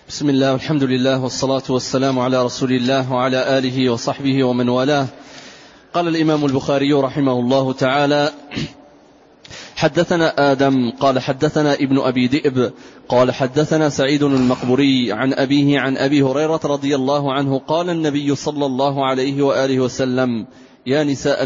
بسم الله والحمد لله والصلاة والسلام على رسول الله وعلى آله وصحبه ومن والاه. قال الإمام البخاري رحمه الله تعالى: حدثنا آدم قال حدثنا ابن أبي ذئب قال حدثنا سعيد المقبري عن أبيه عن أبي هريرة رضي الله عنه قال النبي صلى الله عليه وآله وسلم: يا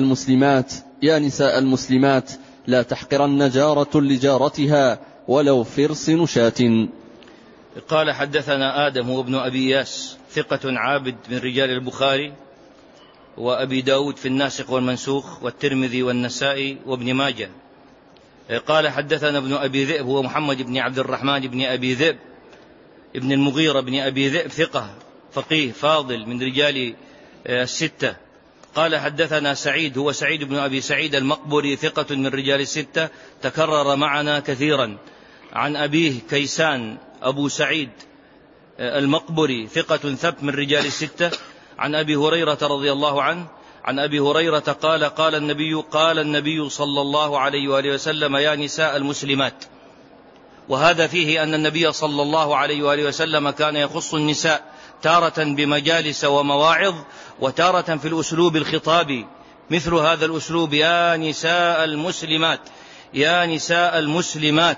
نساء المسلمات لا تحقرن جارة لجارتها ولو فرس نشاة. قال حدثنا آدم وابن أبي ياس ثقة عابد من رجال البخاري وأبي داود في الناسخ والمنسوخ والترمذي والنسائي وابن ماجه. قال حدثنا ابن أبي ذئب هو محمد بن عبد الرحمن بن أبي ذئب ابن المغيرة بن أبي ذئب ثقة فقيه فاضل من رجال الستة. قال حدثنا سعيد هو سعيد بن أبي سعيد المقبري ثقة من رجال الستة تكرر معنا كثيرا. عن أبيه كيسان أبو سعيد المقبري ثقة ثبت من رجال الستة. عن أبي هريرة رضي الله عنه عن أبي هريرة قال النبي صلى الله عليه وآله وسلم: يا نساء المسلمات. وهذا فيه أن النبي صلى الله عليه وآله وسلم كان يخص النساء تارة بمجالس ومواعظ وتارة في الأسلوب الخطابي مثل هذا الأسلوب: يا نساء المسلمات، يا نساء المسلمات.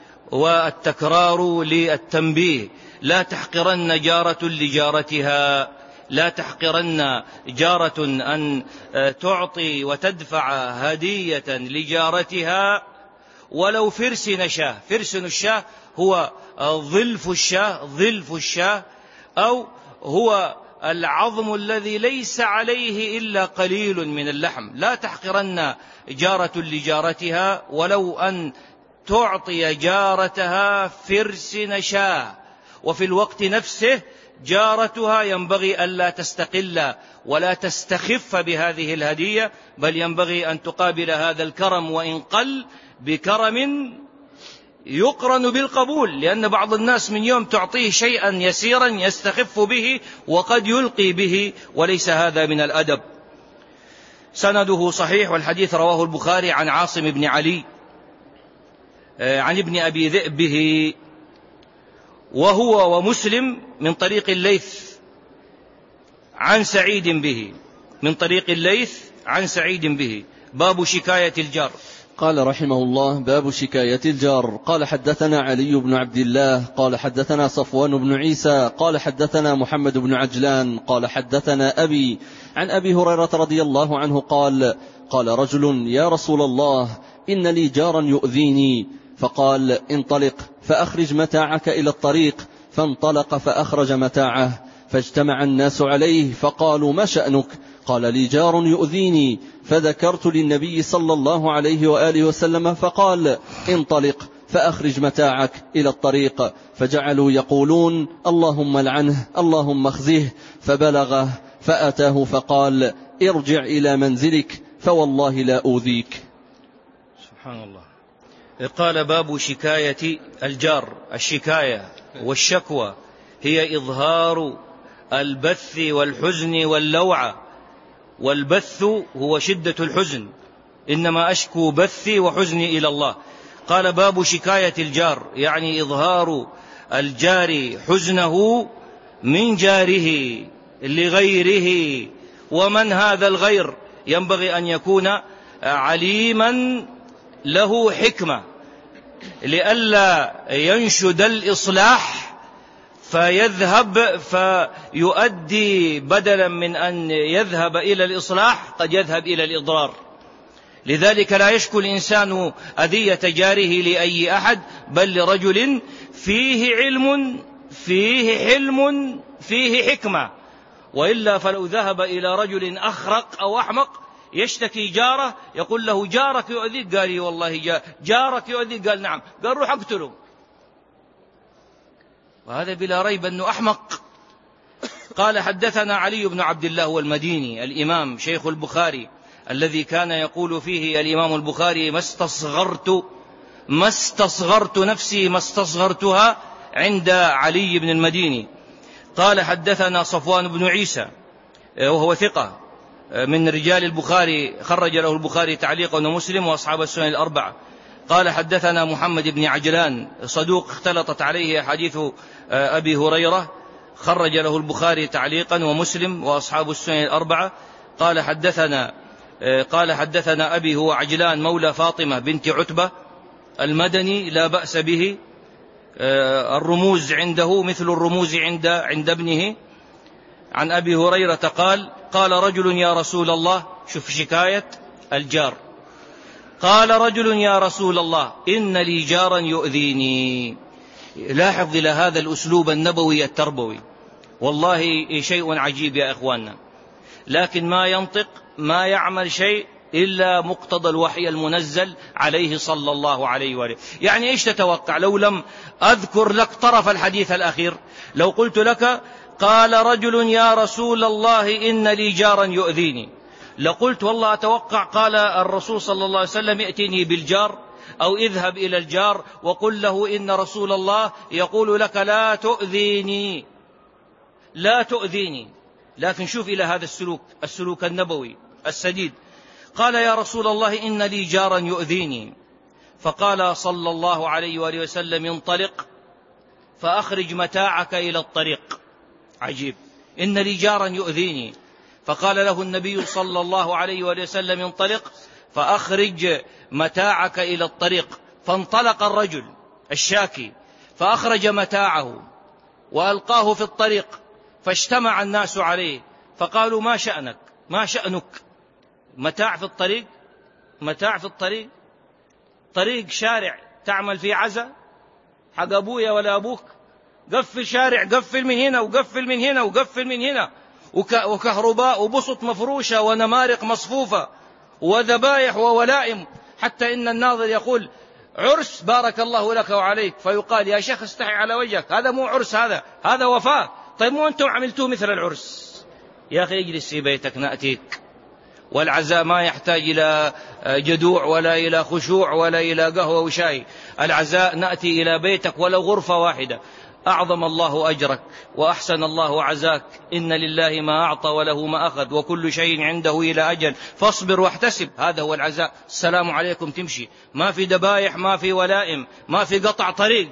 والتكرار للتنبيه: لا تحقرن جارة لجارتها، لا تحقرن جارة أن تعطي وتدفع هدية لجارتها ولو فرس نشاه. فرس الشاه هو ظلف الشاه أو هو العظم الذي ليس عليه إلا قليل من اللحم. لا تحقرن جارة لجارتها ولو أن تعطي جارتها فرس نشاه. وفي الوقت نفسه جارتها ينبغي ألا تستقل ولا تستخف بهذه الهدية، بل ينبغي أن تقابل هذا الكرم وإن قل بكرم يقرن بالقبول، لأن بعض الناس من يوم تعطيه شيئا يسيرا يستخف به وقد يلقي به، وليس هذا من الأدب. سنده صحيح، والحديث رواه البخاري عن عاصم بن علي عن ابن أبي ذئب به، وهو ومسلم من طريق الليث عن سعيد به، من طريق الليث عن سعيد به. باب شكاية الجار. قال رحمه الله: باب شكاية الجار. قال حدثنا علي بن عبد الله قال حدثنا صفوان بن عيسى قال حدثنا محمد بن عجلان قال حدثنا أبي عن أبي هريرة رضي الله عنه قال رجل: يا رسول الله، إن لي جارا يؤذيني. فقال: انطلق فأخرج متاعك إلى الطريق. فانطلق فأخرج متاعه، فاجتمع الناس عليه فقالوا: ما شأنك؟ قال: لي جار يؤذيني. فذكرت للنبي صلى الله عليه وآله وسلم فقال: انطلق فأخرج متاعك إلى الطريق. فجعلوا يقولون: اللهم لعنه، اللهم اخزه. فبلغه فأتاه فقال: ارجع إلى منزلك فوالله لا أوذيك. سبحان الله. قال: باب شكاية الجار. الشكاية والشكوى هي إظهار البث والحزن واللوعة، والبث هو شدة الحزن، إنما أشكو بثي وحزني إلى الله. قال: باب شكاية الجار، يعني إظهار الجار حزنه من جاره لغيره. ومن هذا الغير؟ ينبغي أن يكون عليما له حكمة لئلا ينشد الإصلاح فيذهب فيؤدي بدلا من أن يذهب إلى الإصلاح قد يذهب إلى الإضرار. لذلك لا يشكو الإنسان أذية جاره لأي أحد، بل لرجل فيه علم فيه حلم فيه حكمة. وإلا فلو ذهب إلى رجل أخرق أو أحمق يشتكي جاره، يقول له: جارك يؤذيك. قال: لي والله جارك يؤذيك. قال: نعم. قال: روح اقتله. وهذا بلا ريب أنه أحمق. قال: حدثنا علي بن عبد الله والمديني الإمام شيخ البخاري الذي كان يقول فيه الإمام البخاري: ما استصغرت نفسي ما استصغرتها عند علي بن المديني. قال: حدثنا صفوان بن عيسى وهو ثقة من رجال البخاري، خرج له البخاري تعليقا ومسلم وأصحاب السنن الأربعة. قال حدثنا محمد بن عجلان صدوق اختلطت عليه حديث أبي هريرة، خرج له البخاري تعليقا ومسلم وأصحاب السنن الأربعة. قال حدثنا أبي هو عجلان مولى فاطمة بنت عتبة المدني لا بأس به، الرموز عنده مثل الرموز عند ابنه. عن أبي هريرة قال رجل يا رسول الله، شوف شكاية الجار، قال رجل يا رسول الله إن لي جارا يؤذيني. لاحظ إلى هذا الأسلوب النبوي التربوي، والله شيء عجيب يا إخواننا، لكن ما ينطق ما يعمل شيء إلا مقتضى الوحي المنزل عليه صلى الله عليه وآله. يعني إيش تتوقع لو لم أذكر لك طرف الحديث الأخير؟ لو قلت لك قال رجل يا رسول الله إن لي جارا يؤذيني، لقلت والله أتوقع قال الرسول صلى الله عليه وسلم ائتني بالجار، أو اذهب إلى الجار وقل له إن رسول الله يقول لك لا تؤذيني لا تؤذيني. لكن شوف إلى هذا السلوك النبوي السديد. قال يا رسول الله إن لي جارا يؤذيني، فقال صلى الله عليه وآله وسلم انطلق فأخرج متاعك إلى الطريق. عجيب، إن لي جارا يؤذيني، فقال له النبي صلى الله عليه وآله وسلم انطلق فأخرج متاعك إلى الطريق. فانطلق الرجل الشاكي فأخرج متاعه وألقاه في الطريق، فاجتمع الناس عليه فقالوا ما شأنك؟ متاع في الطريق، طريق شارع تعمل في عزا حق أبويا ولا أبوك؟ قفل شارع، قفل من هنا وقفل من هنا وقفل من هنا، وكهرباء وبسط مفروشة ونمارق مصفوفة وذبائح وولائم، حتى إن الناظر يقول عرس بارك الله لك وعليك، فيقال يا شيخ استحي على وجهك، هذا مو عرس، هذا وفاة. طيب مو أنتم عملتوه مثل العرس؟ يا أخي اجلس في بيتك نأتيك. والعزاء ما يحتاج إلى جدوع ولا إلى خشوع ولا إلى قهوة وشاي، العزاء نأتي إلى بيتك ولو غرفة واحدة. أعظم الله أجرك وأحسن الله عزاك، إن لله ما أعطى وله ما أخذ وكل شيء عنده إلى أجل، فاصبر واحتسب. هذا هو العزاء. السلام عليكم تمشي، ما في ذبائح، ما في ولائم، ما في قطع طريق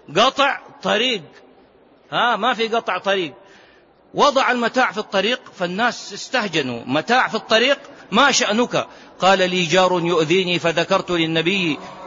ما في قطع طريق. وضع المتاع في الطريق فالناس استهجنوا، متاع في الطريق ما شأنك؟ قال لي جار يؤذيني، فذكرت للنبي